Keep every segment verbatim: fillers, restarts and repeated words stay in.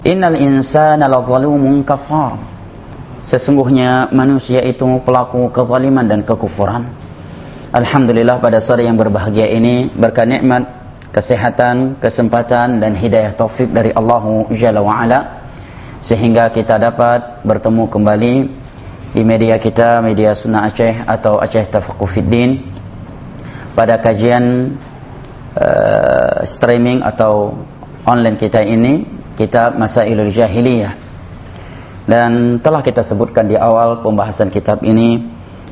Innal insana lazalumun kafar. Sesungguhnya manusia itu pelaku kezaliman dan kekufuran. Alhamdulillah, pada sore yang berbahagia ini berkah nikmat, kesehatan, kesempatan dan hidayah taufik dari Allah Jalla wa Ala, sehingga kita dapat bertemu kembali di media kita, media Sunnah Aceh atau Aceh Tafaqquh Fiddin, pada kajian uh, streaming atau online kita ini, kitab Masailul Jahiliyah. Dan telah kita sebutkan di awal pembahasan kitab ini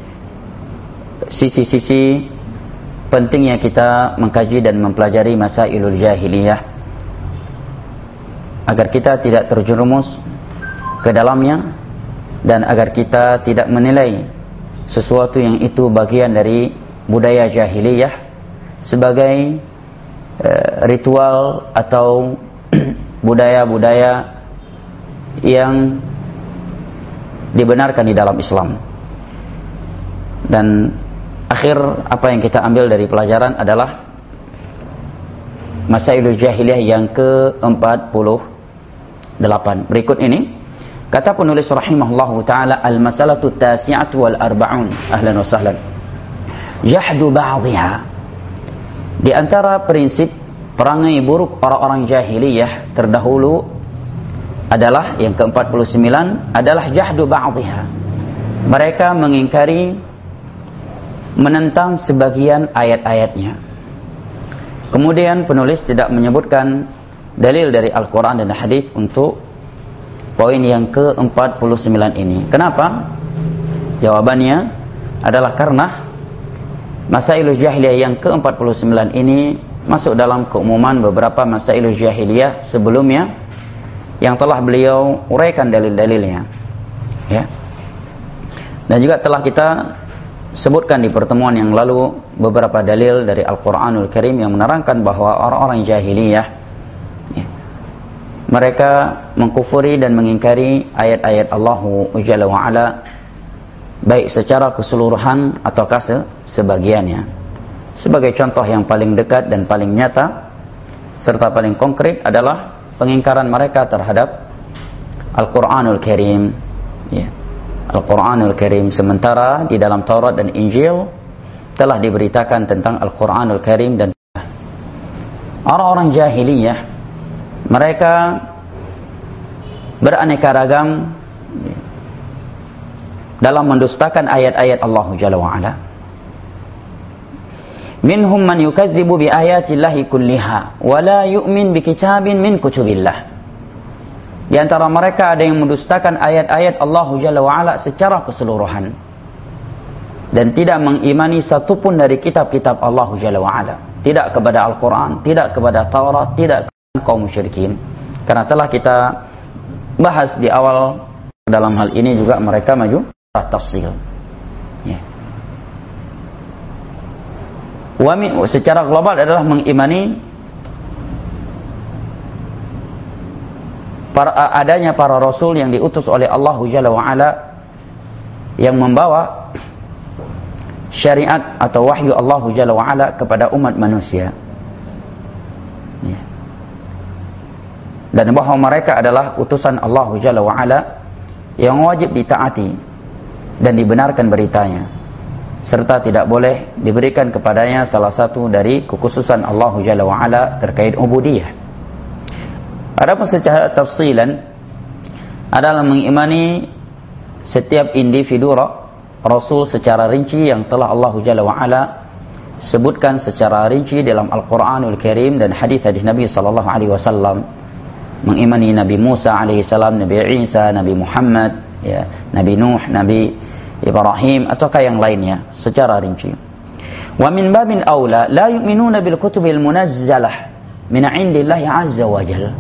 sisi-sisi pentingnya kita mengkaji dan mempelajari Masailul Jahiliyah, agar kita tidak terjerumus ke dalamnya dan agar kita tidak menilai sesuatu yang itu bagian dari budaya jahiliyah sebagai uh, ritual atau budaya-budaya yang dibenarkan di dalam Islam. Dan akhir apa yang kita ambil dari pelajaran adalah Masailul Jahiliyah yang ke empat puluh delapan. Berikut ini kata penulis rahimahullahu taala, al-masalatu tasi'atu wal arba'un. Ahlan wa sahlan. Jahdu ba'dhiha. Di antara prinsip perangai buruk orang-orang jahiliyah terdahulu adalah yang ke empat puluh sembilan adalah jahdu ba'dhiha. Mereka mengingkari, menentang sebagian ayat-ayatnya. Kemudian penulis tidak menyebutkan dalil dari Al-Quran dan hadis untuk poin yang ke empat puluh sembilan ini. Kenapa? Jawabannya adalah karena Masailul Jahiliyah yang ke empat puluh sembilan ini masuk dalam keumuman beberapa Masailul Jahiliyah sebelumnya yang telah beliau uraikan dalil-dalilnya, ya. Dan juga telah kita sebutkan di pertemuan yang lalu beberapa dalil dari Al-Quranul Karim yang menerangkan bahwa orang-orang jahiliyah, ya, mereka mengkufuri dan mengingkari ayat-ayat Allah Jalla wa Ala, baik secara keseluruhan ataukah sebagiannya. Sebagai contoh yang paling dekat dan paling nyata serta paling konkret adalah pengingkaran mereka terhadap Al-Quranul Karim, ya. Al-Quranul Karim, sementara di dalam Taurat dan Injil telah diberitakan tentang Al-Quranul Karim. Dan orang-orang jahiliyah, mereka beraneka ragam, ya, dalam mendustakan ayat-ayat Allah Jalla wa Ala. Minhum man yukadzibu bi ayatillahi kulliha wa la yu'min bi kitabin min kutubillah. Di antara mereka ada yang mendustakan ayat-ayat Allah Jalla wa Ala secara keseluruhan dan tidak mengimani satupun dari kitab-kitab Allah Jalla wa Ala, tidak kepada Al-Quran, tidak kepada Taurat, tidak kepada kaum musyrikin. Karena telah kita bahas di awal, dalam hal ini juga mereka maju tafsil, ya. Wami secara global adalah mengimani para, adanya para rasul yang diutus oleh Allah Jalla wa Ala yang membawa syariat atau wahyu Allah Jalla wa Ala kepada umat manusia, ya. Dan bahwa mereka adalah utusan Allah Jalla wa Ala yang wajib ditaati dan dibenarkan beritanya, serta tidak boleh diberikan kepadanya salah satu dari kekhususan Allah Jalla wa Ala terkait ubudiyah. Adapun secara tafsilan adalah mengimani setiap individu rasul secara rinci yang telah Allah Jalla wa Ala sebutkan secara rinci dalam Al-Quranul Karim dan hadis-hadis Nabi sallallahu alaihi wasallam. Mengimani Nabi Musa alaihi salam, Nabi Isa, Nabi Muhammad, ya, Nabi Nuh, Nabi Ibrahim ataukah yang lainnya secara rinci. Wa min babin aula la yu'minuna bil kutubil munazzalah min 'indillahi 'azza wa jalla.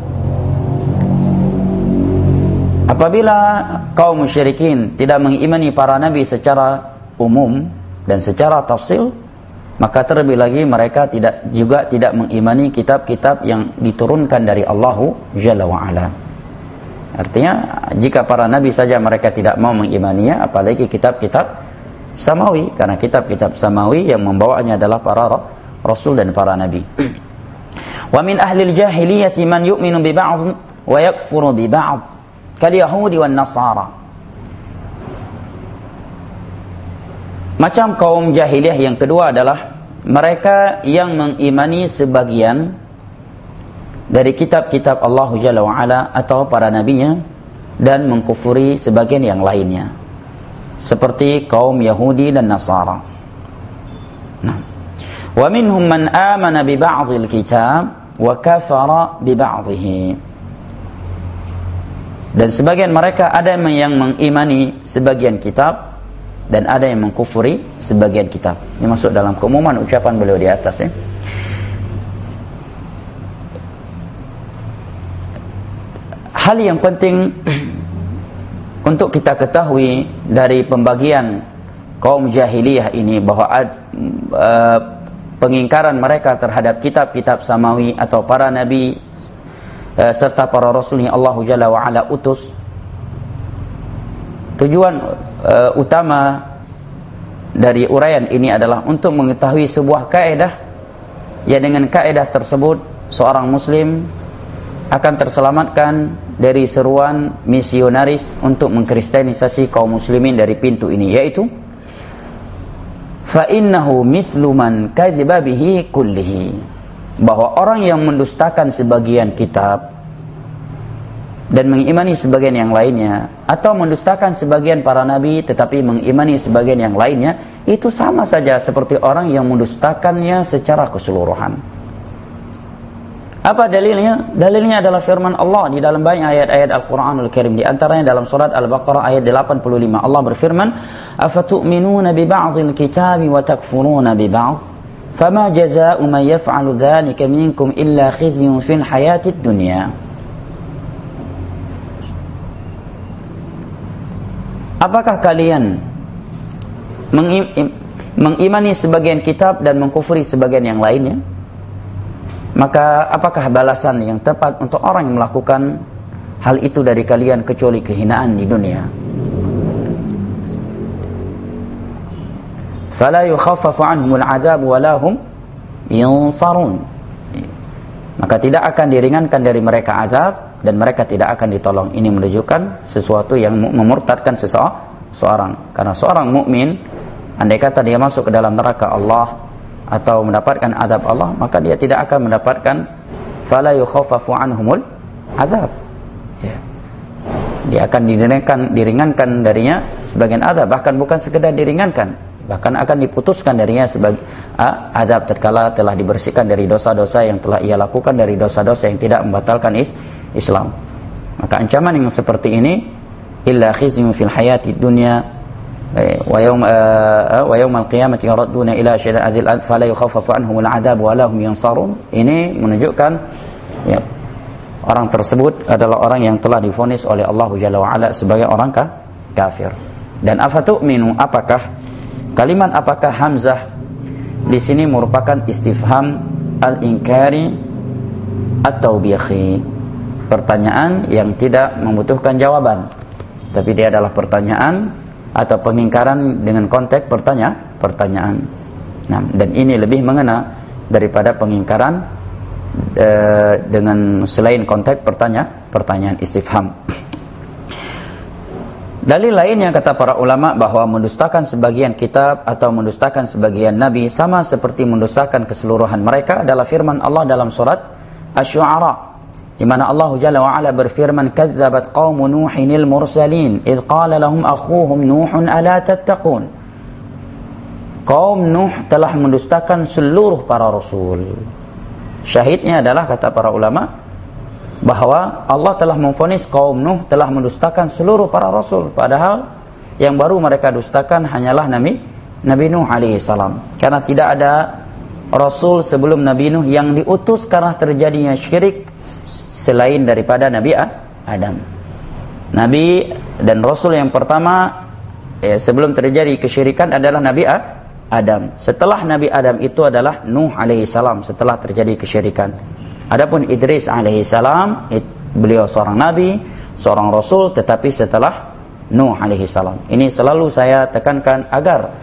Apabila kaum musyrikin tidak mengimani para nabi secara umum dan secara tafsil, maka terlebih lagi mereka tidak juga tidak mengimani kitab-kitab yang diturunkan dari Allah Jalla wa Ala. Artinya jika para nabi saja mereka tidak mau mengimaninya, apalagi kitab-kitab samawi, karena kitab-kitab samawi yang membawanya adalah para rasul dan para nabi. Wa min ahli al-jahiliyah man yu'minu bi ba'd wa yakfuru bi ba'd kal yahudi wan nasara. Macam kaum jahiliyah yang kedua adalah mereka yang mengimani sebagian dari kitab-kitab Allah Jalla wa Ala atau para nabinya dan mengkufuri sebagian yang lainnya, seperti kaum Yahudi dan Nasara. Nah, wa minhum man amana bi ba'dil kitab wa kafara bi ba'dihi. Dan sebagian mereka ada yang mengimani sebagian kitab dan ada yang mengkufuri sebagian kitab. Ini masuk dalam keumuman ucapan beliau di atas ya. Hal yang penting untuk kita ketahui dari pembagian kaum jahiliyah ini bahwa uh, pengingkaran mereka terhadap kitab-kitab samawi atau para nabi uh, serta para rasul yang Allah Jalla wa Ala utus. Tujuan uh, utama dari uraian ini adalah untuk mengetahui sebuah kaidah, ya dengan kaidah tersebut seorang muslim akan terselamatkan dari seruan misionaris untuk mengkristenisasi kaum muslimin dari pintu ini, yaitu fa innahu mislu man kadziba bihi kullihi, bahwa orang yang mendustakan sebagian kitab dan mengimani sebagian yang lainnya, atau mendustakan sebagian para nabi tetapi mengimani sebagian yang lainnya, itu sama saja seperti orang yang mendustakannya secara keseluruhan. Apa dalilnya? Dalilnya adalah firman Allah di dalam banyak ayat-ayat Al-Quranul Karim. Di antaranya dalam surat Al-Baqarah ayat delapan puluh lima, Allah berfirman, "Afatu'minuna bi ba'dil kitabi wa takfuruna bi ba'd? Fama jazaa'u man yaf'alu dzalika minkum illa khizyun fil hayatid dunya." Apakah kalian mengimani sebagian kitab dan mengkufuri sebagian yang lainnya? Maka apakah balasan yang tepat untuk orang yang melakukan hal itu dari kalian kecuali kehinaan di dunia? Fala yukhaffafu anhumul 'adzab wa lahum yunsarun. Maka tidak akan diringankan dari mereka azab dan mereka tidak akan ditolong. Ini menunjukkan sesuatu yang memurtadkan seseorang. Karena seorang mukmin, andai kata dia masuk ke dalam neraka Allah atau mendapatkan azab Allah, maka dia tidak akan mendapatkan fala yukhaffafu anhumul azab. Ya. Dia akan diringankan, diringankan darinya sebagian azab, bahkan bukan sekedar diringankan, bahkan akan diputuskan darinya sebagai ah, azab tatkala telah dibersihkan dari dosa-dosa yang telah ia lakukan, dari dosa-dosa yang tidak membatalkan is, Islam. Maka ancaman yang seperti ini, illa khizyun fil hayati dunya wa yawm wa yawmal qiyamati yuradduna ila syada'il ard fala yukhaffafu anhumul 'adzab wa lahum yunsarun. Ini menunjukkan ya, orang tersebut adalah orang yang telah divonis oleh Allah Jalla wa Ala sebagai orang kafir. Dan afatu'minu, apakah kalimat apakah hamzah di sini merupakan istifham al-inkari atau bihi, pertanyaan yang tidak membutuhkan jawaban, tapi dia adalah pertanyaan atau pengingkaran dengan konteks pertanya pertanyaan. Nah, dan ini lebih mengena daripada pengingkaran e, dengan selain konteks pertanya pertanyaan istifham. Dalil lainnya kata para ulama bahwa mendustakan sebagian kitab atau mendustakan sebagian nabi sama seperti mendustakan keseluruhan mereka adalah firman Allah dalam surat Asy-Syu'ara, di mana Allah Jalla wa Ala berfirman, "Kadzdzabat qaumu Nuhinil mursalin idz qala lahum akhuhum Nuhun ala tattaqun." Kaum Nuh telah mendustakan seluruh para rasul. Syahidnya adalah kata para ulama bahwa Allah telah memvonis kaum Nuh telah mendustakan seluruh para rasul, padahal yang baru mereka dustakan hanyalah Nabi Nabi Nuh alaihi salam. Karena tidak ada rasul sebelum Nabi Nuh yang diutus karena terjadinya syirik selain daripada Nabi Adam. Nabi dan Rasul yang pertama eh, sebelum terjadi kesyirikan adalah Nabi Adam. Setelah Nabi Adam itu adalah Nuh alaihi salam setelah terjadi kesyirikan. Adapun Idris alaihi salam, beliau seorang nabi, seorang rasul, tetapi setelah Nuh alaihi salam. Ini selalu saya tekankan agar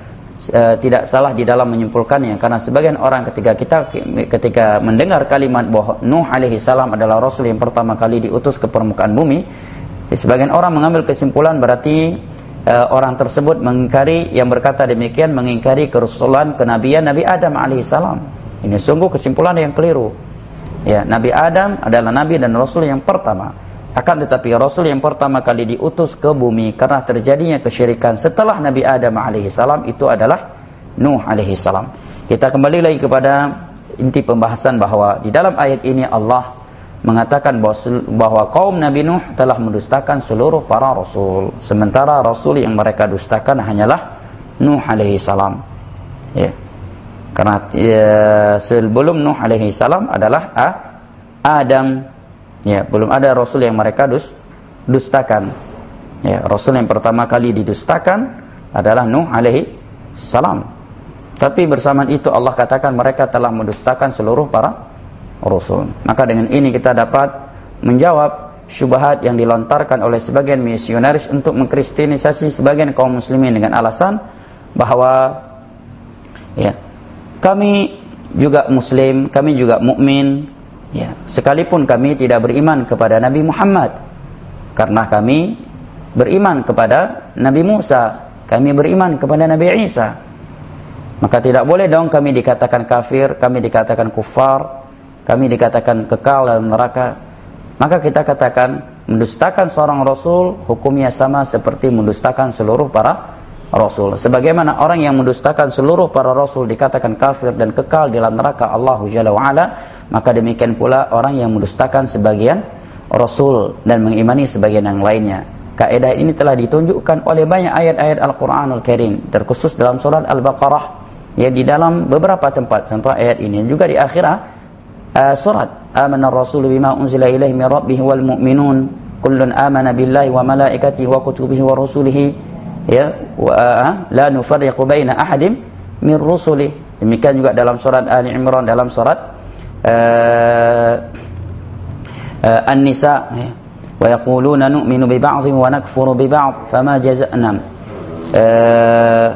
uh, tidak salah di dalam menyimpulkannya, karena sebagian orang ketika kita ketika mendengar kalimat bahwa Nuh alaihi salam adalah rasul yang pertama kali diutus ke permukaan bumi, sebagian orang mengambil kesimpulan berarti uh, orang tersebut mengingkari, yang berkata demikian mengingkari kerasulan kenabian Nabi Adam alaihi salam. Ini sungguh kesimpulan yang keliru. Ya, Nabi Adam adalah nabi dan rasul yang pertama. Akan tetapi Rasul yang pertama kali diutus ke bumi karena terjadinya kesyirikan setelah Nabi Adam alaihi salam itu adalah Nuh alaihi salam. Kita kembali lagi kepada inti pembahasan bahwa di dalam ayat ini Allah mengatakan bahwa, bahwa kaum Nabi Nuh telah mendustakan seluruh para rasul, sementara rasul yang mereka dustakan hanyalah Nuh alaihi salam. Ya. Karena ya, sebelum Nuh alaihi salam adalah ah, Adam. Ya, belum ada rasul yang mereka dus, dustakan. Ya, rasul yang pertama kali didustakan adalah Nuh alaihi salam. Tapi bersamaan itu Allah katakan mereka telah mendustakan seluruh para rasul. Maka dengan ini kita dapat menjawab syubhat yang dilontarkan oleh sebagian misionaris untuk mengkristenisasi sebagian kaum muslimin dengan alasan bahwa ya, kami juga muslim, kami juga mukmin. Ya, sekalipun kami tidak beriman kepada Nabi Muhammad, karena kami beriman kepada Nabi Musa, kami beriman kepada Nabi Isa, maka tidak boleh dong kami dikatakan kafir, kami dikatakan kufar, kami dikatakan kekal dalam neraka. Maka kita katakan mendustakan seorang rasul hukumnya sama seperti mendustakan seluruh para rasul. Sebagaimana orang yang mendustakan seluruh para rasul dikatakan kafir dan kekal di dalam neraka Allah Jalla wa Ala, maka demikian pula orang yang mendustakan sebagian rasul dan mengimani sebagian yang lainnya. Kaidah ini telah ditunjukkan oleh banyak ayat-ayat Al-Qur'anul Karim, terkhusus dalam surat Al-Baqarah, ya, di dalam beberapa tempat. Contoh ayat ini juga di akhir uh, surat Amana ar-rasulu bima unzila ilaihi min rabbih wal mu'minun kullun amana billahi wa malaikatihi wa kutubihi wa rusulihi, ya, wa uh, la nufarriqu baina ahadim min rusulih. Demikian juga dalam surat Ali Imran, dalam surat uh, uh, An-Nisa, ya, wa yaquluna nu'minu bi ba'dhin wa nakfuru bi ba'd fama jazaa'na, uh,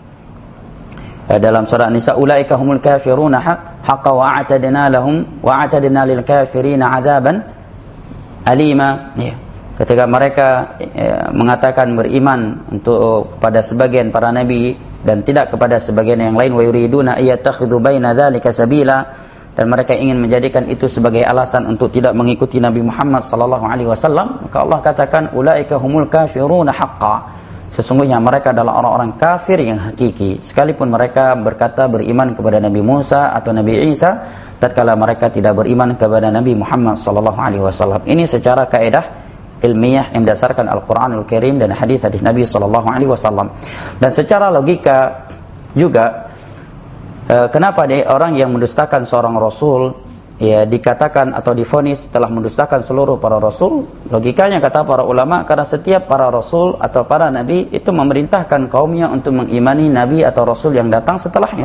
dalam surat An-Nisa ulaika humul kafiruna haqqan wa a'tadna lahum wa a'tadna lil kafirina 'adzaban alima, ya. Ketika mereka ya, mengatakan beriman untuk kepada sebagian para nabi dan tidak kepada sebagian yang lain, wa yuriduna ayattakhidhu baina dzalika sabila, dan mereka ingin menjadikan itu sebagai alasan untuk tidak mengikuti Nabi Muhammad sallallahu alaihi wasallam, maka Allah katakan ulaika humul kafiruna haqqan, sesungguhnya mereka adalah orang-orang kafir yang hakiki, sekalipun mereka berkata beriman kepada Nabi Musa atau Nabi Isa tatkala mereka tidak beriman kepada Nabi Muhammad sallallahu alaihi wasallam. Ini secara kaidah ilmiah yang berdasarkan Al-Qur'anul Karim dan hadis-hadis Nabi sallallahu alaihi wasallam. Dan secara logika juga, e, kenapa dia orang yang mendustakan seorang rasul ya dikatakan atau divonis telah mendustakan seluruh para rasul? Logikanya kata para ulama, karena setiap para rasul atau para nabi itu memerintahkan kaumnya untuk mengimani nabi atau rasul yang datang setelahnya.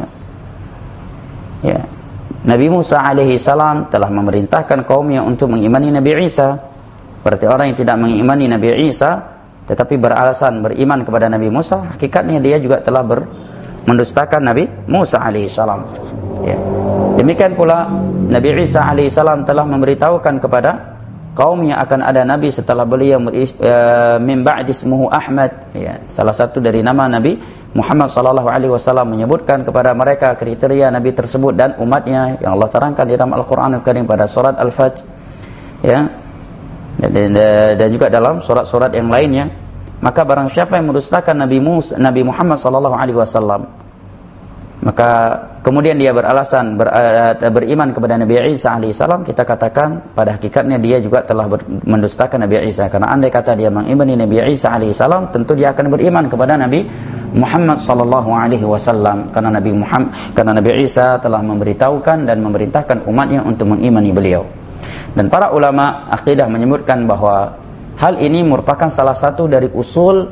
Ya. Nabi Musa alaihi salam telah memerintahkan kaumnya untuk mengimani Nabi Isa. Berarti orang yang tidak mengimani Nabi Isa tetapi beralasan beriman kepada Nabi Musa, hakikatnya dia juga telah ber, mendustakan Nabi Musa alaihi salam. Ya. Demikian pula Nabi Isa alaihi salam telah memberitahukan kepada kaumnya akan ada nabi setelah beliau, uh, min ba'di ismuhu Ahmad, ya. Salah satu dari nama Nabi Muhammad sallallahu alaihi wasallam menyebutkan kepada mereka kriteria nabi tersebut dan umatnya yang Allah terangkan di dalam Al-Qur'anul Karim pada surat Al-Fath, ya. Dan, dan, dan juga dalam surat-surat yang lainnya. Maka barang siapa yang mendustakan Nabi Musa, Nabi Muhammad sallallahu alaihi wasallam, maka kemudian dia beralasan ber, uh, beriman kepada Nabi Isa alaihi salam, kita katakan pada hakikatnya dia juga telah ber, mendustakan Nabi Isa. Karena andai kata dia mengimani Nabi Isa alaihi salam, tentu dia akan beriman kepada Nabi Muhammad sallallahu alaihi wasallam, karena Nabi Muhammad karena Nabi Isa telah memberitahukan dan memerintahkan umatnya untuk mengimani beliau. Dan para ulama akidah menyebutkan bahwa hal ini merupakan salah satu dari usul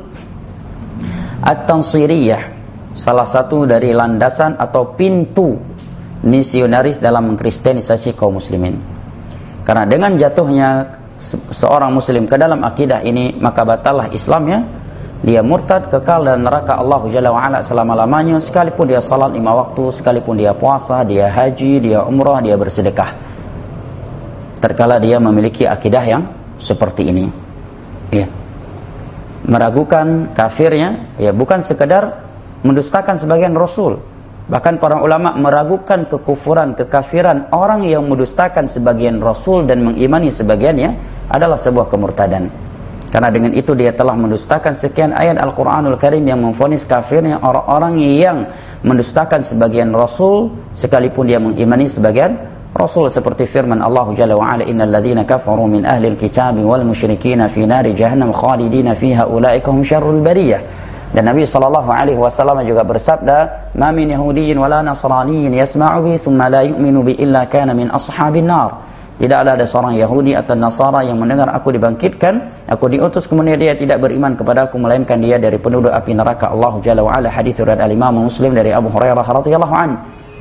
at-tansiriyah, salah satu dari landasan atau pintu misionaris dalam mengkristenisasi kaum muslimin. Karena dengan jatuhnya seorang muslim ke dalam akidah ini, maka batallah Islamnya dia murtad, kekal dalam neraka Allah Jalla wa Ala selama-lamanya, sekalipun dia salat lima waktu, sekalipun dia puasa, dia haji, dia umrah, dia bersedekah. Terkala dia memiliki akidah yang seperti ini. Ya. Meragukan kafirnya, ya, bukan sekedar mendustakan sebagian rasul. Bahkan para ulama meragukan kekufuran, kekafiran orang yang mendustakan sebagian rasul dan mengimani sebagiannya adalah sebuah kemurtadan. Karena dengan itu dia telah mendustakan sekian ayat Al-Quranul Karim yang memvonis kafirnya orang-orang yang mendustakan sebagian rasul sekalipun dia mengimani sebagian rasul, seperti firman Allah Jalla wa Ala, innal ladzina kafaru min ahli al-kitabi wal musyrikina fi nari jahannam khalidina fiha ulaika hum syarrul bariyah. Dan Nabi sallallahu alaihi wasallam juga bersabda, ma min yahudiyyin wala nasraniyyin yasma'u bi thumma la yu'minu bi illa kana min ashabin nar. Tidaklah ada seorang Yahudi atau Nasara yang mendengar aku dibangkitkan, aku diutus, kemudian dia tidak beriman kepada aku, melainkan dia dari penduduk api neraka. Allah Jalla wa Ala, hadits riwayat al-Imam Muslim dari Abu Hurairah radhiyallahu anhu.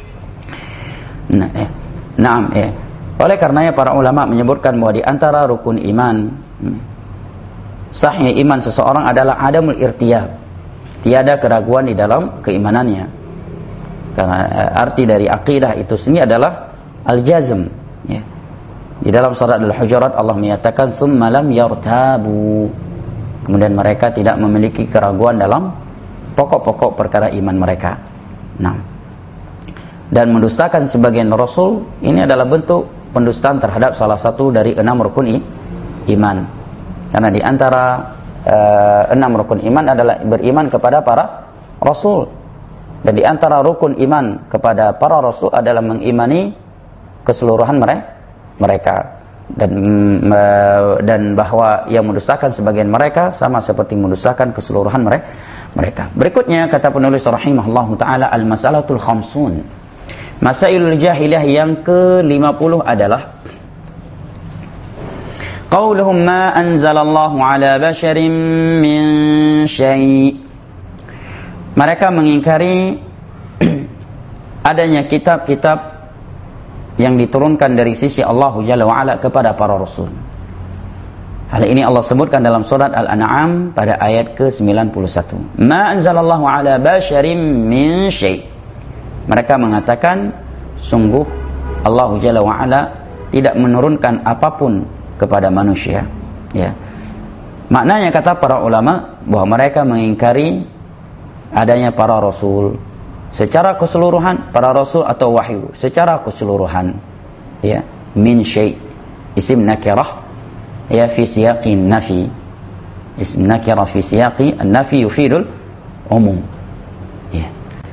Nah, eh. Naam, eh. Oleh karenanya para ulama menyebutkan bahwa di antara rukun iman, hmm, sahnya iman seseorang adalah adamul irtiyab. Tiada keraguan di dalam keimanannya. Karena eh, arti dari akidah itu sendiri adalah al-jazm, ya. Di dalam surat Al-Hujurat Allah menyatakan tsumma lam yartabu. Kemudian mereka tidak memiliki keraguan dalam pokok-pokok perkara iman mereka. Nah, dan mendustakan sebagian rasul ini adalah bentuk pendustaan terhadap salah satu dari enam rukun iman. Karena di antara uh, enam rukun iman adalah beriman kepada para rasul. Dan di antara rukun iman kepada para rasul adalah mengimani keseluruhan mereka. mereka dan dan bahwa yang mendustakan sebagian mereka sama seperti mendustakan keseluruhan mereka. Berikutnya kata penulis rahimahullahu taala, al-masalatul khamsun. Masailul jahiliyah yang ke lima puluh adalah qauluhum ma anzalallahu ala basharin min syai'. Mereka mengingkari adanya kitab-kitab yang diturunkan dari sisi Allah Jalla wa Ala kepada para rasul. Hal ini Allah sebutkan dalam surat Al-An'am pada ayat ke sembilan puluh satu. Ma anzalallahu ala basharim min syai'. Mereka mengatakan sungguh Allah Jalla wa Ala tidak menurunkan apapun kepada manusia, ya. Maknanya kata para ulama bahwa mereka mengingkari adanya para rasul secara keseluruhan, para rasul atau wahyu secara keseluruhan, ya. Min syai' isim nakirah, ya, fi siyaqin nafi. Isim nakirah fi siyaqi an-nafi yufidul umum, ya.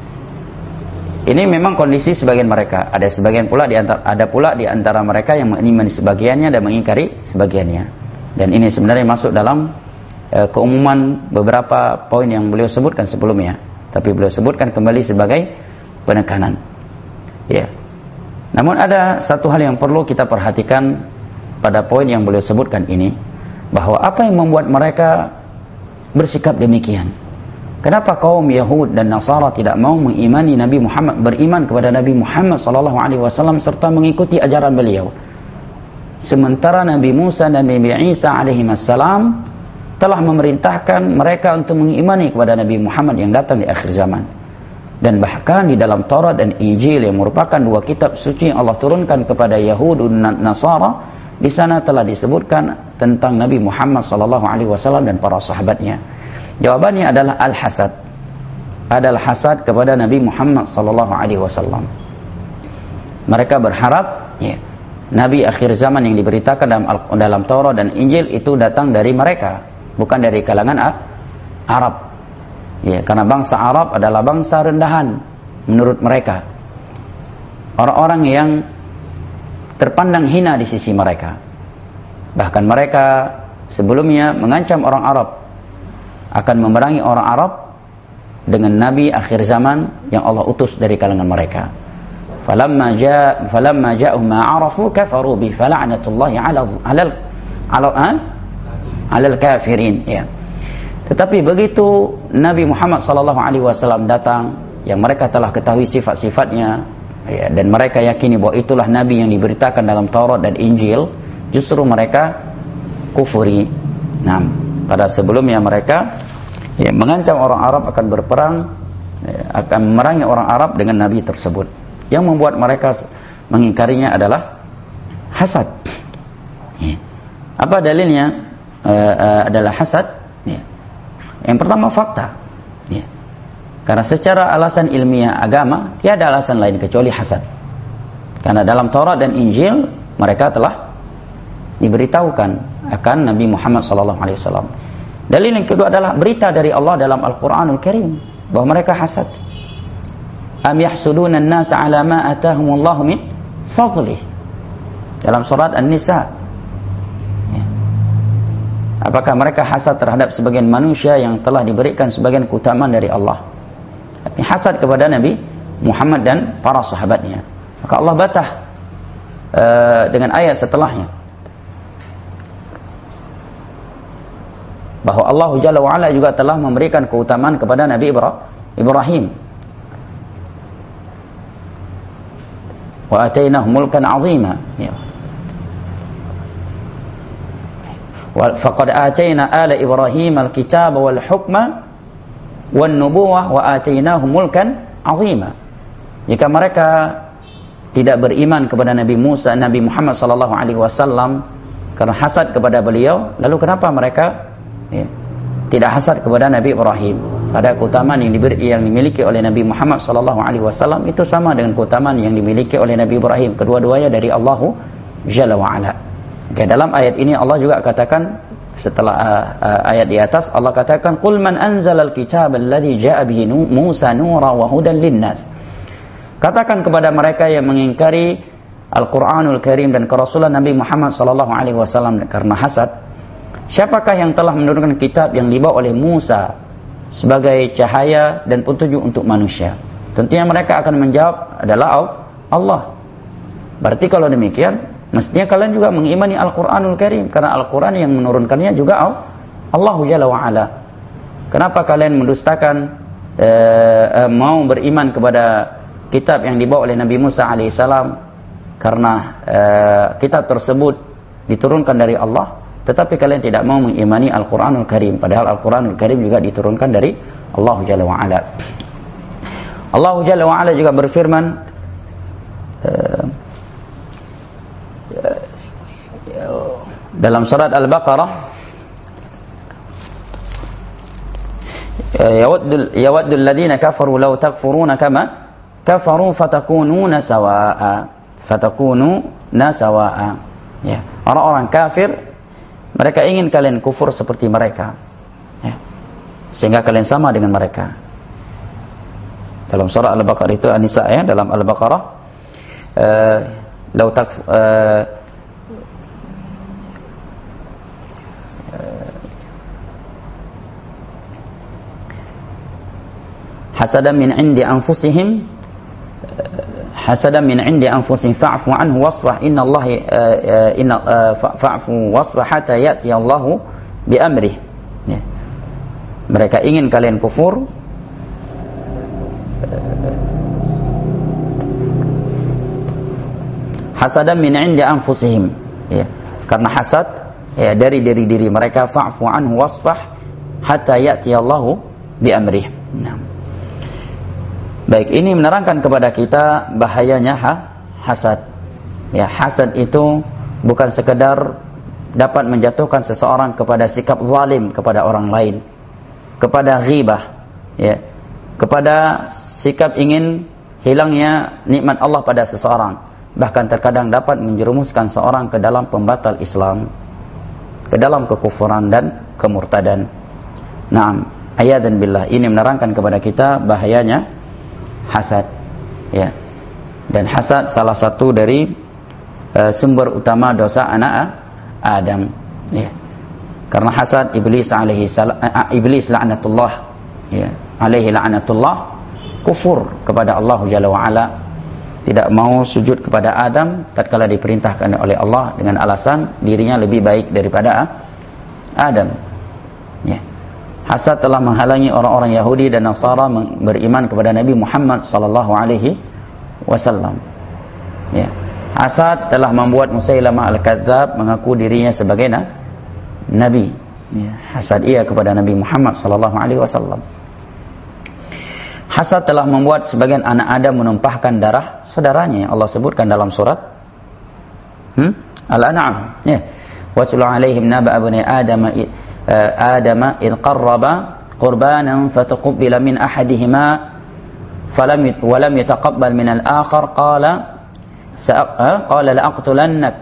Ini memang kondisi sebagian mereka. Ada sebagian pula di antara ada pula di antara mereka yang mengimani sebagiannya dan mengingkari sebagiannya. Dan ini sebenarnya masuk dalam uh, keumuman beberapa poin yang beliau sebutkan sebelumnya. Tapi beliau sebutkan kembali sebagai penekanan, ya. Namun ada satu hal yang perlu kita perhatikan pada poin yang beliau sebutkan ini, bahwa apa yang membuat mereka bersikap demikian? Kenapa kaum Yahud dan Nasara tidak mau mengimani Nabi Muhammad, beriman kepada Nabi Muhammad sallallahu alaihi wasallam serta mengikuti ajaran beliau? Sementara Nabi Musa dan Nabi Isa alaihi wassalam telah memerintahkan mereka untuk mengimani kepada Nabi Muhammad yang datang di akhir zaman. Dan bahkan di dalam Taurat dan Injil yang merupakan dua kitab suci yang Allah turunkan kepada Yahud dan Nasara, di sana telah disebutkan tentang Nabi Muhammad sallallahu alaihi wasallam dan para sahabatnya. Jawabannya adalah al-hasad. Adalah hasad kepada Nabi Muhammad sallallahu alaihi wasallam. Mereka berharap, ya, Nabi akhir zaman yang diberitakan dalam dalam Taurat dan Injil itu datang dari mereka, bukan dari kalangan Arab, ya, karena bangsa Arab adalah bangsa rendahan menurut mereka, orang-orang yang terpandang hina di sisi mereka. Bahkan mereka sebelumnya mengancam orang Arab akan memerangi orang Arab dengan nabi akhir zaman yang Allah utus dari kalangan mereka. Falamma jaa falamma ja'u ma 'arafu kafaru bi fala'natullahi 'ala 'alal 'ala alal kafirin, ya. Tetapi begitu Nabi Muhammad sallallahu alaihi wasallam datang, yang mereka telah ketahui sifat-sifatnya, ya, dan mereka yakini bahwa itulah nabi yang diberitakan dalam Taurat dan Injil, justru mereka kufuri. Nah, pada sebelumnya mereka Ya, mengancam orang Arab akan berperang, ya, akan memerangi orang Arab dengan Nabi tersebut. Yang membuat mereka mengingkarinya adalah hasad. Ya. Apa dalilnya uh, uh, adalah hasad? Ya. Yang pertama fakta. Ya. Karena secara alasan ilmiah agama tiada alasan lain kecuali hasad. Karena dalam Taurat dan Injil mereka telah diberitahukan akan Nabi Muhammad sallallahu alaihi wasallam. Dalil yang kedua adalah berita dari Allah dalam Al-Qur'anul Karim bahwa mereka hasad. Am yahsuduna an-nasa 'ala ma atahumullahu min fadlih. Dalam surat An-Nisa. Ya. Apakah mereka hasad terhadap sebagian manusia yang telah diberikan sebagian keutamaan dari Allah? Artinya hasad kepada Nabi Muhammad dan para sahabatnya. Maka Allah batah uh, dengan ayat setelahnya. Bahwa Allah Jalla wa'ala juga telah memberikan keutamaan kepada Nabi Ibrahim. Wa atainahu mulkan 'azima. Ya. Wa faqad ataina ala Ibrahim al-kitaba wal hukma wan nubuwah wa atainahu mulkan 'azima. Jika mereka tidak beriman kepada Nabi Musa, Nabi Muhammad sallallahu alaihi wasallam karena hasad kepada beliau, lalu kenapa mereka ya, tidak hasad kepada Nabi Ibrahim? Pada keutamaan yang, diberi, yang dimiliki oleh Nabi Muhammad sallallahu alaihi wasallam itu sama dengan keutamaan yang dimiliki oleh Nabi Ibrahim. Kedua-duanya dari Allah Jalla wa Ala. Okay, dalam ayat ini Allah juga katakan setelah uh, uh, ayat di atas Allah katakan qul man anzalal kitaba alladhi ja'a bihi Musa nura wa hudan linnas. Katakan kepada mereka yang mengingkari Al-Qur'anul Karim dan kerasulan Nabi Muhammad sallallahu alaihi wasallam karena hasad, siapakah yang telah menurunkan kitab yang dibawa oleh Musa sebagai cahaya dan petunjuk untuk manusia? Tentunya mereka akan menjawab adalah Allah. Berarti kalau demikian, mestinya kalian juga mengimani Al-Quranul Karim, karena Al-Quran yang menurunkannya juga Allah Jalla wa'ala. Kenapa kalian mendustakan uh, uh, mau beriman kepada kitab yang dibawa oleh Nabi Musa alaihissalam? Karena uh, kitab tersebut diturunkan dari Allah, tetapi kalian tidak mau mengimani Al-Quranul Karim, padahal Al-Quranul Karim juga diturunkan dari Allah Jalla wa'ala. Allah Jalla wa'ala juga berfirman uh, dalam surat Al-Baqarah, yawaddul yawaddul ladzina kafaru law takfuruna kama kafaru fatakununa sawaa fatakununa sawaa. Ya, orang-orang kafir mereka ingin kalian kufur seperti mereka, ya, sehingga kalian sama dengan mereka. Dalam surah Al-Baqarah itu An-Nisa ya, dalam Al-Baqarah uh, law tak uh, hasadan min indi anfusihim hasadan min indi anfusihim fa'fu anhu wasfah innallaha uh, inna uh, fa'fu wasfah hatta ya'ti Allahu bi amrih. Ya. Mereka ingin kalian kufur hasadan min indi anfusihim, ya, karena hasad ya dari diri diri mereka. Fa'fu anhu wasfah hatta ya'ti Allahu bi amrih. Nah. Baik, ini menerangkan kepada kita bahayanya ha, hasad. Ya, hasad itu bukan sekedar dapat menjatuhkan seseorang kepada sikap zalim kepada orang lain, kepada ghibah, ya, kepada sikap ingin hilangnya nikmat Allah pada seseorang. Bahkan terkadang dapat menjerumuskan seorang ke dalam pembatal Islam, ke dalam kekufuran dan kemurtadan. Naam, ayadan billah. Ini menerangkan kepada kita bahayanya hasad, ya. Dan hasad salah satu dari uh, sumber utama dosa anak Adam, ya. Karena hasad iblis alaihi salam, uh, iblis laknatullah, ya, alaihi laknatullah, kufur kepada Allah Jalla wa Ala, tidak mau sujud kepada Adam tatkala diperintahkan oleh Allah dengan alasan dirinya lebih baik daripada Adam, ya. Hasad telah menghalangi orang-orang Yahudi dan Nasara beriman kepada Nabi Muhammad sallallahu alaihi wasallam. Ya. Hasad telah membuat Musailamah al-Kadzdzab mengaku dirinya sebagai na- nabi. Ya, hasad ia kepada Nabi Muhammad sallallahu alaihi wasallam. Hasad telah membuat sebagian anak Adam menumpahkan darah saudaranya yang Allah sebutkan dalam surat hmm? Al-An'am. Ya. Watlu alaihim naba abni Adam Adam id qarraba qurbanan fataqabbala min ahadihima falam wa lam yataqabbal min al-akhar qala qala la aqtulannak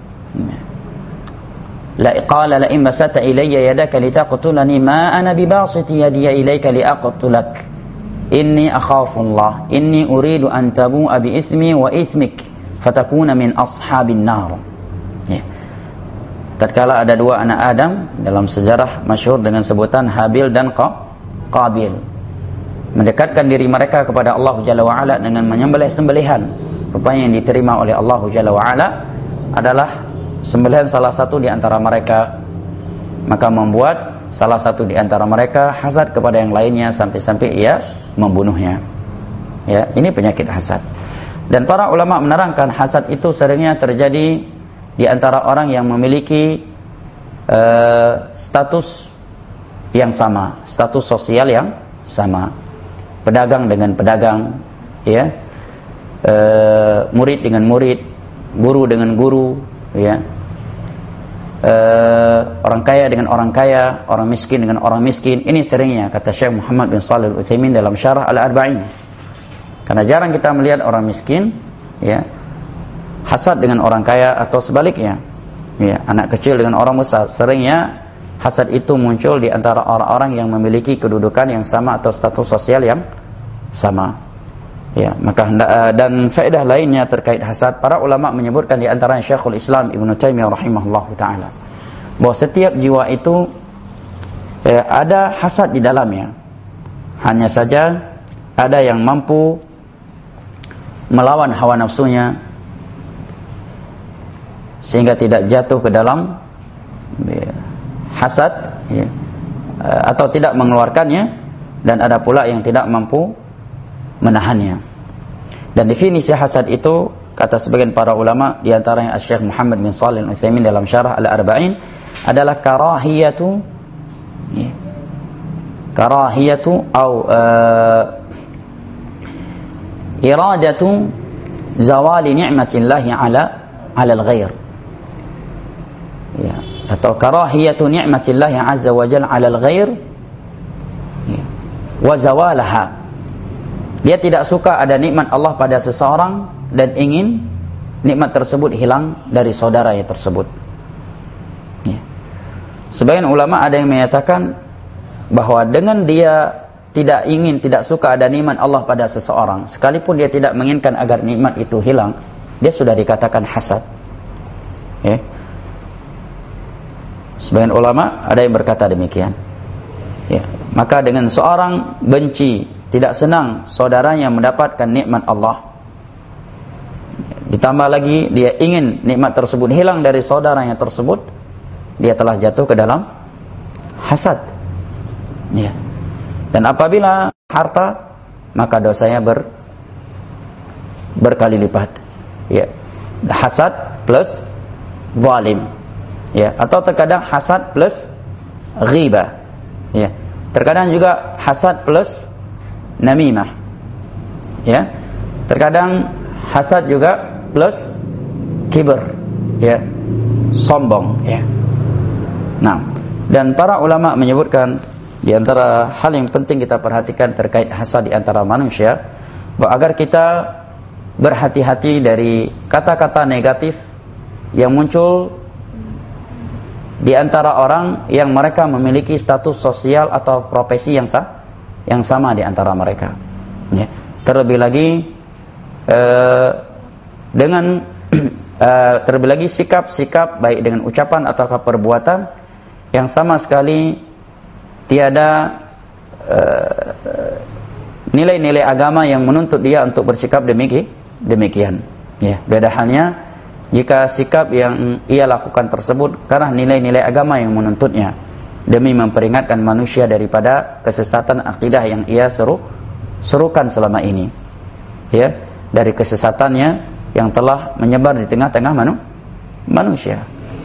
la qala la in basata ilayya yadaka litaqtulani ma ana bibasiti yadi ilayka liaqtulak inni akhafullah inni uridu an tabu'a bi ismi wa ismik fatakuna min ashabin nar. Ya. Tatkala ada dua anak Adam dalam sejarah masyhur dengan sebutan Habil dan Qabil, mendekatkan diri mereka kepada Allah Jalla wa Ala dengan menyembelih sembelihan rupanya yang diterima oleh Allah Jalla wa Ala adalah sembelihan salah satu di antara mereka, maka membuat salah satu di antara mereka hasad kepada yang lainnya sampai-sampai ia membunuhnya. Ya, ini penyakit hasad. Dan para ulama menerangkan hasad itu seringnya terjadi di antara orang yang memiliki uh, status yang sama, status sosial yang sama, pedagang dengan pedagang, ya, uh, murid dengan murid, guru dengan guru, ya, uh, orang kaya dengan orang kaya, orang miskin dengan orang miskin. Ini seringnya, kata Syekh Muhammad bin Shalih Al-Utsaimin dalam Syarah Al-Arba'in. Karena jarang kita melihat orang miskin, ya, hasad dengan orang kaya atau sebaliknya. Ya, anak kecil dengan orang besar. Seringnya hasad itu muncul di antara orang-orang yang memiliki kedudukan yang sama atau status sosial yang sama. Ya, maka dan faedah lainnya terkait hasad, para ulama menyebutkan di antaranya Syekhul Islam Ibnu Taimiyah rahimahullahu taala bahwa setiap jiwa itu ya, ada hasad di dalamnya. Hanya saja ada yang mampu melawan hawa nafsunya sehingga tidak jatuh ke dalam ya, hasad, ya, atau tidak mengeluarkannya, dan ada pula yang tidak mampu menahannya. Dan definisi hasad itu kata sebagian para ulama di antaranya Syekh Muhammad bin Shalih Al-Utsaimin dalam Syarah Al-Arba'in adalah karahiyatu ya, karahiyatu atau uh, iradatu zawali ni'matillahi ala ala al-ghair, ya, atau karahiyatu ni'matillahi azza wa jalla ala al-ghair, ya, wa zawalaha. Dia tidak suka ada nikmat Allah pada seseorang dan ingin nikmat tersebut hilang dari saudaranya tersebut. Ya. Sebagian ulama ada yang menyatakan bahwa dengan dia tidak ingin, tidak suka ada nikmat Allah pada seseorang, sekalipun dia tidak menginginkan agar nikmat itu hilang, dia sudah dikatakan hasad. Ya. Sebagian ulama ada yang berkata demikian. Ya. Maka dengan seorang benci, tidak senang saudaranya mendapatkan nikmat Allah, ditambah lagi dia ingin nikmat tersebut hilang dari saudaranya tersebut, dia telah jatuh ke dalam hasad. Ya. Dan apabila harta, maka dosanya ber, berkali lipat. Ya. Hasad plus zalim. Ya. Atau terkadang hasad plus ghibah. Ya. Terkadang juga hasad plus namimah. Ya. Terkadang hasad juga plus kibr. Ya. Sombong. Ya. Nah, dan para ulama menyebutkan di antara hal yang penting kita perhatikan terkait hasad di antara manusia, bahwa agar kita berhati-hati dari kata-kata negatif yang muncul di antara orang yang mereka memiliki status sosial atau profesi yang sah, yang sama di antara mereka. Ya. Terlebih lagi eh, dengan eh, terlebih lagi sikap-sikap baik dengan ucapan atau perbuatan yang sama sekali tiada uh, nilai-nilai agama yang menuntut dia untuk bersikap demikian. Demikian. Ya, beda halnya jika sikap yang ia lakukan tersebut karena nilai-nilai agama yang menuntutnya demi memperingatkan manusia daripada kesesatan akidah yang ia seru serukan selama ini. Ya, dari kesesatannya yang telah menyebar di tengah-tengah manu, manusia.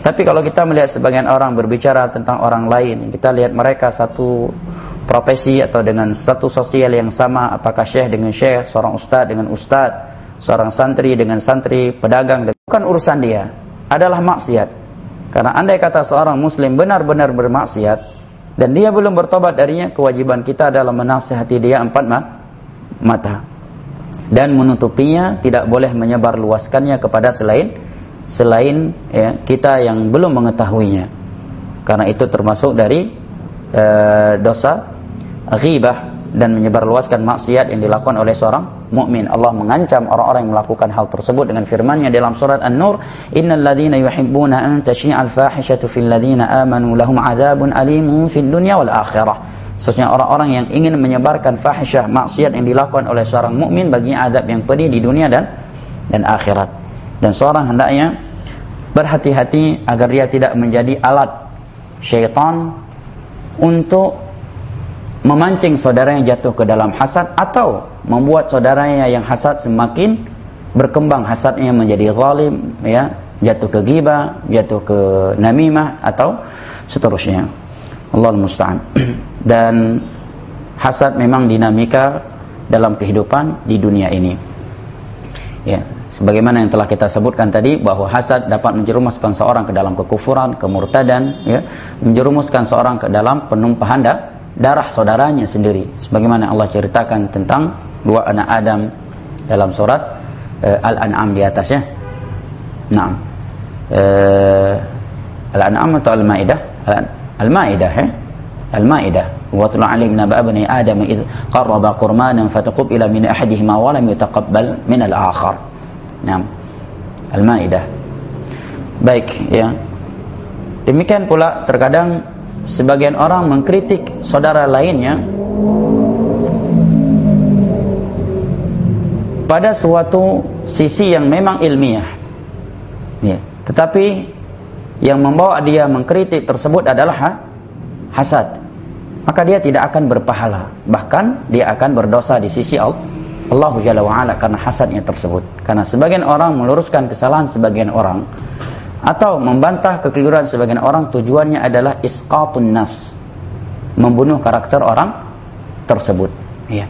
Tapi kalau kita melihat sebagian orang berbicara tentang orang lain, kita lihat mereka satu profesi atau dengan satu sosial yang sama, apakah syekh dengan syekh, seorang ustaz dengan ustaz, seorang santri dengan santri, pedagang, bukan urusan dia, adalah maksiat. Karena andai kata seorang muslim benar-benar bermaksiat dan dia belum bertobat darinya, kewajiban kita adalah menasihati dia empat mata dan menutupinya, tidak boleh menyebar luaskannya kepada selain selain ya, kita yang belum mengetahuinya, karena itu termasuk dari e, dosa ghibah dan menyebarluaskan maksiat yang dilakukan oleh seorang mukmin. Allah mengancam orang-orang yang melakukan hal tersebut dengan firman-Nya dalam surat An-Nur, innal ladzina yuhibbuna an tashi'al fahishatu fil ladzina amanu lahum 'adzabun alimun fid dunya wal akhirah. Sesungguhnya orang-orang yang ingin menyebarkan fahisyah, maksiat yang dilakukan oleh seorang mukmin, baginya azab yang pedih di dunia dan dan akhirat. Dan seorang hendaknya berhati-hati agar dia tidak menjadi alat syaitan untuk memancing saudaranya jatuh ke dalam hasad, atau membuat saudaranya yang hasad semakin berkembang hasadnya menjadi zalim, ya, jatuh ke ghibah, jatuh ke namimah atau seterusnya. Allahul musta'an. Dan hasad memang dinamika dalam kehidupan di dunia ini. Ya, sebagaimana yang telah kita sebutkan tadi, bahwa hasad dapat menjerumuskan seorang ke dalam kekufuran, kemurtadan, ya, menjerumuskan seorang ke dalam penumpahan darah saudaranya sendiri, sebagaimana Allah ceritakan tentang dua anak Adam dalam surat uh, Al-An'am di atasnya. Naam. Uh, Al-An'am atau Al-Maidah? Al-Maidah, ya. Al-Maidah. Wa atlu 'alaihim naba'a bani Adam idh qarraba qurbanan fataqabbala min ahadihima wa lam yutaqabbal min al-akhar. Naam. Al-Maidah. Baik, ya. Demikian pula terkadang sebagian orang mengkritik saudara lainnya pada suatu sisi yang memang ilmiah, ya, tetapi yang membawa dia mengkritik tersebut adalah ha? hasad. Maka dia tidak akan berpahala, bahkan dia akan berdosa di sisi Allah Jalla wa'ala karena hasadnya tersebut. Karena sebagian orang meluruskan kesalahan sebagian orang atau membantah kekeliruan sebagian orang, tujuannya adalah isqatun nafs, membunuh karakter orang tersebut, ya.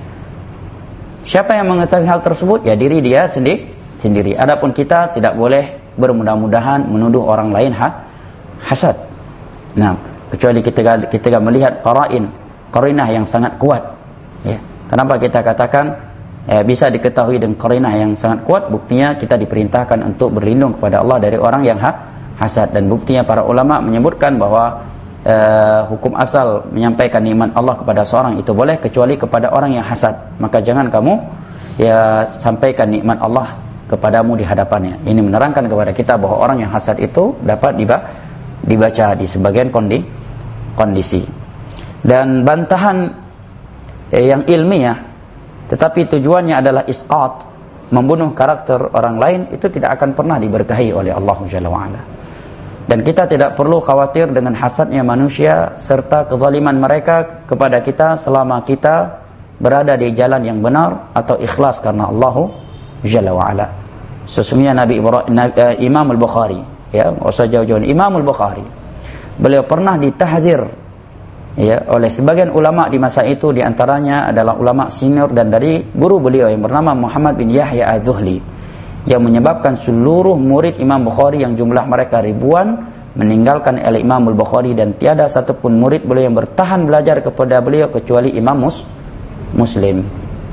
Siapa yang mengetahui hal tersebut? Ya diri dia sendiri sendiri. Adapun kita tidak boleh bermudah-mudahan menuduh orang lain ha? hasad. Nah, kecuali kita kita melihat qarain, qarinah yang sangat kuat, ya. Kenapa kita katakan Eh, bisa diketahui dengan qarinah yang sangat kuat? Buktinya kita diperintahkan untuk berlindung kepada Allah dari orang yang ha, hasad. Dan buktinya para ulama menyebutkan bahwa eh, hukum asal menyampaikan nikmat Allah kepada seorang itu boleh kecuali kepada orang yang hasad. Maka jangan kamu ya sampaikan nikmat Allah kepadamu di hadapannya. Ini menerangkan kepada kita bahwa orang yang hasad itu dapat dibaca di sebagian kondi, kondisi. Dan bantahan eh, yang ilmiah tetapi tujuannya adalah isqat, membunuh karakter orang lain, itu tidak akan pernah diberkahi oleh Allah Jalla wa'ala. Dan kita tidak perlu khawatir dengan hasadnya manusia serta kezaliman mereka kepada kita selama kita berada di jalan yang benar atau ikhlas karena Allah Jalla wa'ala. Sesungguhnya Nabi Ibrahim, uh, Imam Al-Bukhari, ya, enggak usah jauh-jauh, Imam Al-Bukhari, beliau pernah ditahdzir, ya, oleh sebagian ulama di masa itu, diantaranya adalah ulama senior dan dari guru beliau yang bernama Muhammad bin Yahya Az-Zuhli, yang menyebabkan seluruh murid Imam Bukhari yang jumlah mereka ribuan meninggalkan oleh Imam Al-Bukhari, dan tiada satupun murid beliau yang bertahan belajar kepada beliau kecuali Imam Mus Muslim.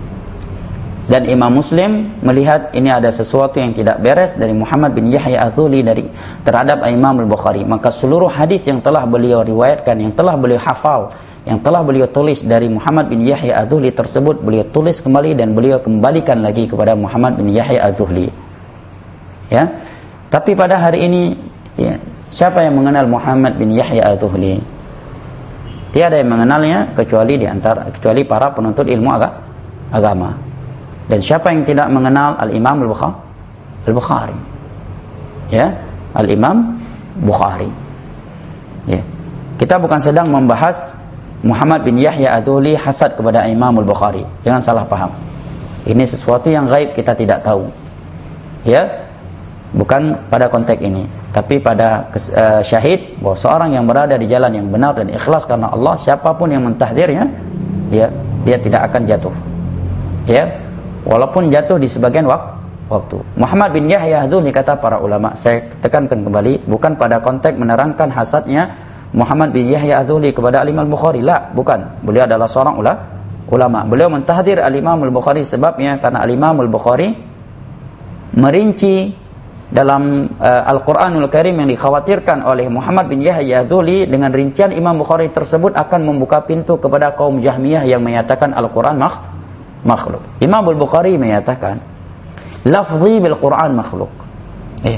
Dan Imam Muslim melihat ini ada sesuatu yang tidak beres dari Muhammad bin Yahya Az-Zuhli dari terhadap Imam Al-Bukhari. Maka seluruh hadis yang telah beliau riwayatkan, yang telah beliau hafal, yang telah beliau tulis dari Muhammad bin Yahya Az-Zuhli tersebut, beliau tulis kembali dan beliau kembalikan lagi kepada Muhammad bin Yahya Az-Zuhli. Ya. Tapi pada hari ini, ya, siapa yang mengenal Muhammad bin Yahya Az-Zuhli? Tiada yang mengenalnya kecuali di antara kecuali para penuntut ilmu agama. Dan siapa yang tidak mengenal Al-Imam Al-Bukhari? Al-Bukhari. Ya, Al-Imam Bukhari. Ya. Kita bukan sedang membahas Muhammad bin Yahya Az-Zuhli hasad kepada Imam Al-Bukhari. Jangan salah paham. Ini sesuatu yang gaib, kita tidak tahu. Ya. Bukan pada konteks ini. Tapi pada uh, syahid bahwa seorang yang berada di jalan yang benar dan ikhlas karena Allah, siapapun yang mentahdirnya, ya, dia tidak akan jatuh. Ya, walaupun jatuh di sebagian wak- waktu. Muhammad bin Yahya Adzuli, kata para ulama, saya tekankan kembali, bukan pada konteks menerangkan hasadnya Muhammad bin Yahya Adzuli kepada Al-Imam Al-Bukhari, la, bukan. Beliau adalah seorang ula, ulama. Beliau mentahdir Al-Imam Al-Bukhari sebabnya karena Al-Imam Al-Bukhari merinci dalam uh, Al-Quranul Karim yang dikhawatirkan oleh Muhammad bin Yahya Adzuli, dengan rincian Imam Bukhari tersebut akan membuka pintu kepada kaum Jahmiyah yang menyatakan Al-Quran makh, makhluk. Imam Al-Bukhari menyatakan lafzi bil Quran makhluk, eh.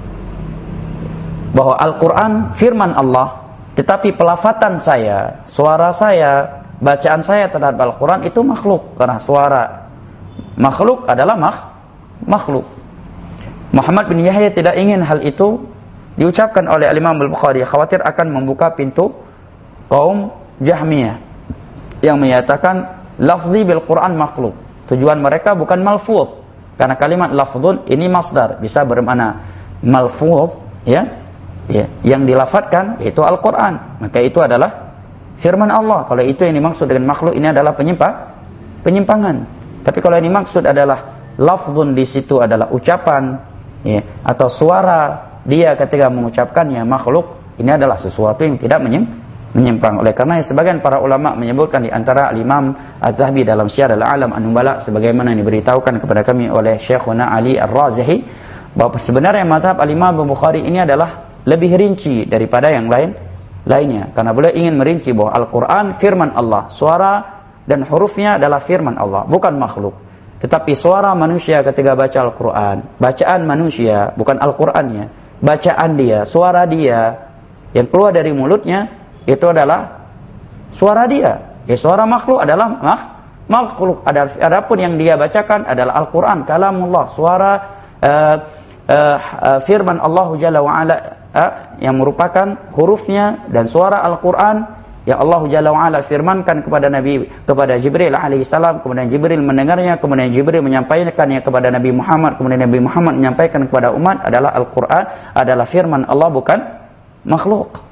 bahwa Al-Quran firman Allah, tetapi pelafatan saya, suara saya, bacaan saya terhadap Al-Quran itu makhluk, karena suara makhluk adalah makh, makhluk. Muhammad bin Yahya tidak ingin hal itu diucapkan oleh Imam Al-Bukhari, khawatir akan membuka pintu kaum Jahmiyah yang menyatakan lafzi bil Quran makhluk. Tujuan mereka bukan malfuz, karena kalimat lafzun ini masdar, bisa bermakna malfuz, ya, ya, yang dilafadzkan yaitu Al-Quran, maka itu adalah firman Allah. Kalau itu yang dimaksud dengan makhluk, ini adalah penyimpang, penyimpangan. Tapi kalau yang dimaksud adalah lafzun, di situ adalah ucapan, ya, atau suara dia ketika mengucapkannya makhluk, ini adalah sesuatu yang tidak menyimpang. Oleh karena sebagian para ulama menyebutkan, di antara Imam Az-Zahabi dalam Syiar Al-A'lam An-Nubala, sebagaimana yang diberitahukan kepada kami oleh Syekhuna Ali Ar-Razihi, bahwa sebenarnya mazhab Al-Imam Bukhari ini adalah lebih rinci daripada yang lain lainnya, karena beliau ingin merinci bahwa Al-Quran firman Allah, suara dan hurufnya adalah firman Allah, bukan makhluk. Tetapi suara manusia ketika baca Al-Quran, bacaan manusia, bukan Al-Qurannya, bacaan dia, suara dia yang keluar dari mulutnya, itu adalah suara dia. Ya, suara makhluk adalah mak, makhluk. Adapun yang dia bacakan adalah Al-Quran, kalamullah, suara uh, uh, uh, firman Allah Jalla wa'ala, uh, yang merupakan hurufnya dan suara Al-Quran, ya Allah Jalla wa'ala firmankan kepada Nabi, kepada Jibril alaihissalam, kemudian Jibril mendengarnya, kemudian Jibril menyampaikannya kepada Nabi Muhammad, kemudian Nabi Muhammad menyampaikan kepada umat, adalah Al-Quran, adalah firman Allah, bukan makhluk.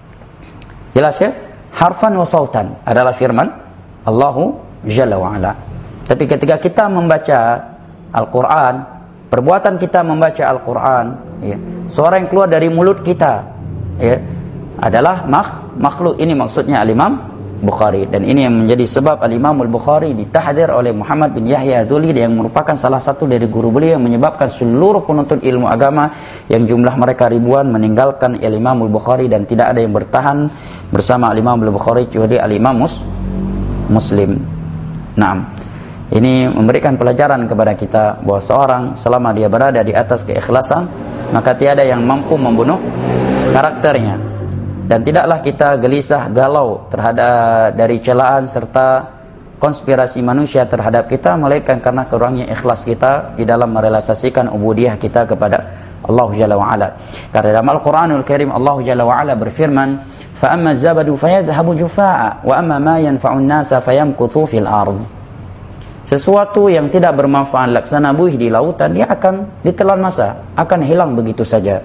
Jelas ya? Harfan wa sautan adalah firman Allah Jalla wa'ala. Tapi ketika kita membaca Al-Quran, perbuatan kita membaca Al-Quran, ya, suara yang keluar dari mulut kita, ya, adalah makh, makhluk. Ini maksudnya Al-Imam Bukhari, dan ini yang menjadi sebab Al-Imam Al-Bukhari ditahdir oleh Muhammad bin Yahya Adzuli, yang merupakan salah satu dari guru beliau, yang menyebabkan seluruh penuntut ilmu agama yang jumlah mereka ribuan meninggalkan Al-Imam Al-Bukhari, dan tidak ada yang bertahan bersama Al-Imam Al-Bukhari kecuali Al-Imam Mus Muslim. Naam. Ini memberikan pelajaran kepada kita bahwa seorang selama dia berada di atas keikhlasan, maka tiada yang mampu membunuh karakternya. Dan tidaklah kita gelisah galau terhadap dari celaan serta konspirasi manusia terhadap kita, melainkan karena kurangnya ikhlas kita di dalam merealisasikan ubudiyah kita kepada Allah Jalla wa'ala. Karena dalam Al-Quranul Karim Allah Jalla wa'ala berfirman, فَأَمَّا الزَّبَدُ فَيَذْهَبُ جُفَاءً وَأَمَّا مَا يَنْفَعُ النَّاسَ فَيَمْكُثُ فِي الْأَرْضِ. Sesuatu yang tidak bermanfaat laksana buih di lautan, dia akan ditelan masa, akan hilang begitu saja.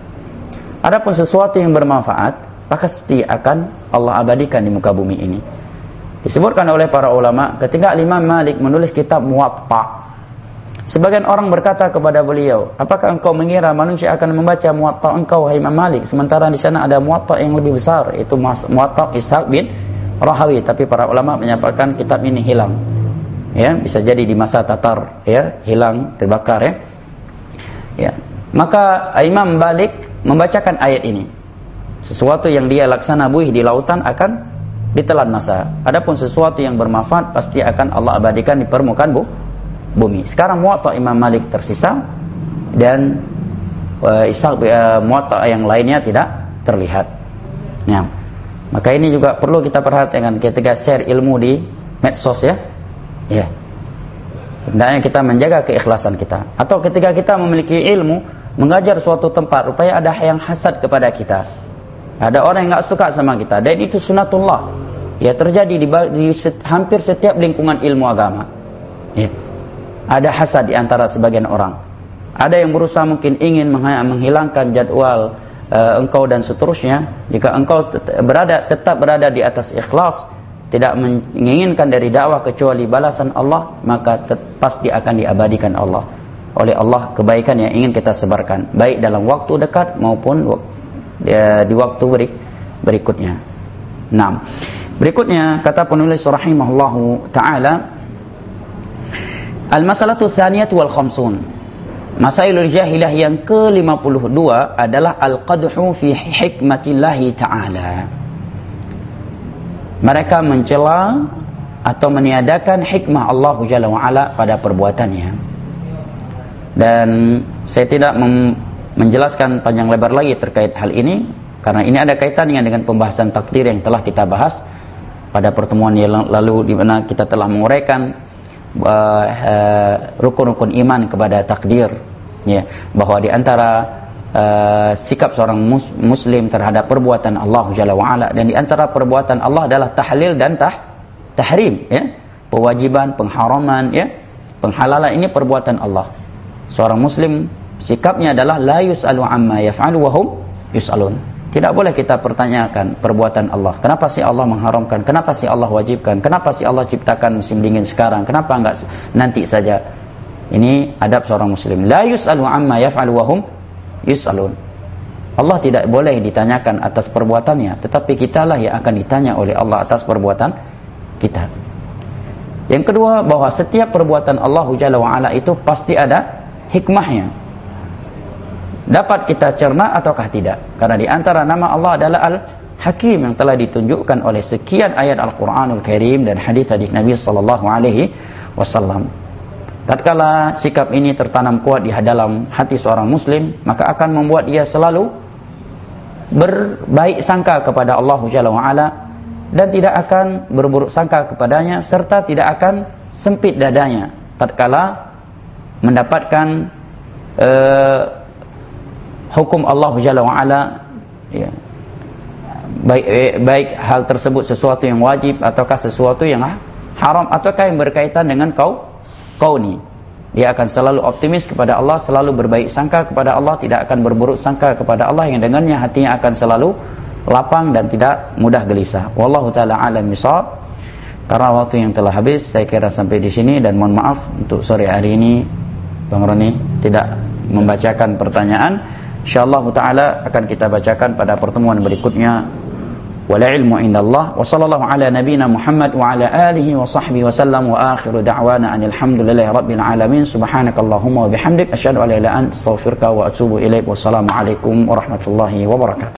Adapun sesuatu yang bermanfaat, pasti akan Allah abadikan di muka bumi ini. Disebutkan oleh para ulama ketika Imam Malik menulis kitab Muwatta, sebagian orang berkata kepada beliau, apakah engkau mengira manusia akan membaca Muwatta engkau, wahai Imam Malik, sementara di sana ada Muwatta yang lebih besar, itu Muwatta Ishaq bin Rahawi. Tapi para ulama menyampaikan kitab ini hilang, ya, bisa jadi di masa Tatar, ya, hilang, terbakar, ya. Ya, maka Imam Malik membacakan ayat ini. Sesuatu yang dia laksana buih di lautan akan ditelan masa. Adapun sesuatu yang bermanfaat pasti akan Allah abadikan di permukaan bu, bumi. Sekarang Muwatta Imam Malik tersisa, dan uh, Ishaq uh, Muwatta yang lainnya tidak terlihat. Nah, maka ini juga perlu kita perhatikan ketika share ilmu di medsos, ya. Ya. Hendaknya kita menjaga keikhlasan kita. Atau ketika kita memiliki ilmu, mengajar suatu tempat, rupanya ada yang hasad kepada kita. Ada orang yang enggak suka sama kita, dan itu sunatullah. Ya, terjadi di, di set, hampir setiap lingkungan ilmu agama. Ya. Ada hasad di antara sebagian orang. Ada yang berusaha mungkin ingin menghilangkan jadwal uh, engkau dan seterusnya. Jika engkau tet berada tetap berada di atas ikhlas, tidak menginginkan dari dakwah kecuali balasan Allah, maka pasti akan diabadikan Allah oleh Allah kebaikan yang ingin kita sebarkan, baik dalam waktu dekat maupun uh, di waktu beri berikutnya. Nah, berikutnya kata penulis rahimahullahu taala, al-masalatu tsaniyatu wal khamsun. Masailul jahilah yang ke lima puluh dua adalah al-qadhu fi hikmatillahi ta'ala. Mereka mencela atau meniadakan hikmah Allah Jalla wa Ala pada perbuatannya. Dan saya tidak menjelaskan panjang lebar lagi terkait hal ini, karena ini ada kaitannya dengan pembahasan takdir yang telah kita bahas pada pertemuan yang lalu, di mana kita telah menguraikan rukun-rukun uh, uh, iman kepada takdir, ya, bahwa di antara uh, sikap seorang mus muslim terhadap perbuatan Allah Jalla wa Ala, dan di antara perbuatan Allah adalah tahlil dan tah tahrim, ya, kewajiban, pengharaman, ya, penghalalan, ini perbuatan Allah. Seorang muslim sikapnya adalah la yus'alu amma yaf'alu wa hum yus'alun. Tidak boleh kita pertanyakan perbuatan Allah. Kenapa sih Allah mengharamkan? Kenapa sih Allah wajibkan? Kenapa sih Allah ciptakan musim dingin sekarang? Kenapa enggak nanti saja? Ini adab seorang muslim. La yus'alu amma yaf'alu wa hum yus'alun. Allah tidak boleh ditanyakan atas perbuatannya, tetapi kitalah yang akan ditanya oleh Allah atas perbuatan kita. Yang kedua, bahwa setiap perbuatan Allah Jalla wa Ala itu pasti ada hikmahnya. Dapat kita cerna ataukah tidak? Karena di antara nama Allah adalah Al-Hakim yang telah ditunjukkan oleh sekian ayat Al-Quranul Karim dan hadis-hadis Nabi sallallahu alaihi wasallam. Tatkala sikap ini tertanam kuat di dalam hati seorang muslim, maka akan membuat dia selalu berbaik sangka kepada Allah Jalla wa Ala dan tidak akan berburuk sangka kepadanya, serta tidak akan sempit dadanya tatkala mendapatkan uh, hukum Allah Jalla wa Ala, ya, baik, baik hal tersebut sesuatu yang wajib ataukah sesuatu yang haram ataukah yang berkaitan dengan kau kauni. Dia akan selalu optimis kepada Allah, selalu berbaik sangka kepada Allah, tidak akan berburuk sangka kepada Allah, yang dengannya hatinya akan selalu lapang dan tidak mudah gelisah. Wallahu taala alam bisawab. Karena waktu yang telah habis, saya kira sampai di sini, dan mohon maaf untuk sore hari ini Bang Roni tidak membacakan pertanyaan. Insyaallah taala akan kita bacakan pada pertemuan berikutnya. Wal ilmu indallah, wa sallallahu ala nabiyyina Muhammad wa ala alihi wa sahbihi wa sallam, wa akhiru da'wana anil hamdulillahi rabbil alamin. Subhanakallahumma wa bihamdik, asyhadu an la ilaha illa anta, astaghfiruka wa atubu ilaik. Wassalamu alaikum warahmatullahi wabarakatuh.